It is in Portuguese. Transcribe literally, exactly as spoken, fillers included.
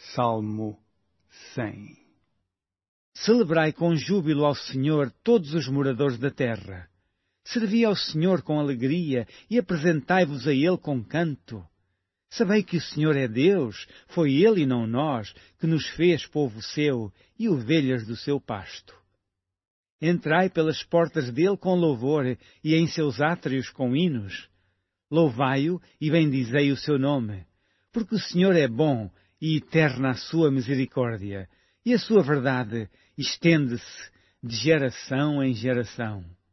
Salmo cem. Celebrai com júbilo ao Senhor todos os moradores da terra. Servi ao Senhor com alegria e apresentai-vos a Ele com canto. Sabei que o Senhor é Deus, foi Ele e não nós, que nos fez povo seu e ovelhas do seu pasto. Entrai pelas portas dele com louvor e em seus átrios com hinos. Louvai-o e bendizei o seu nome, porque o Senhor é bom e eterna a sua misericórdia, e a sua verdade estende-se de geração em geração.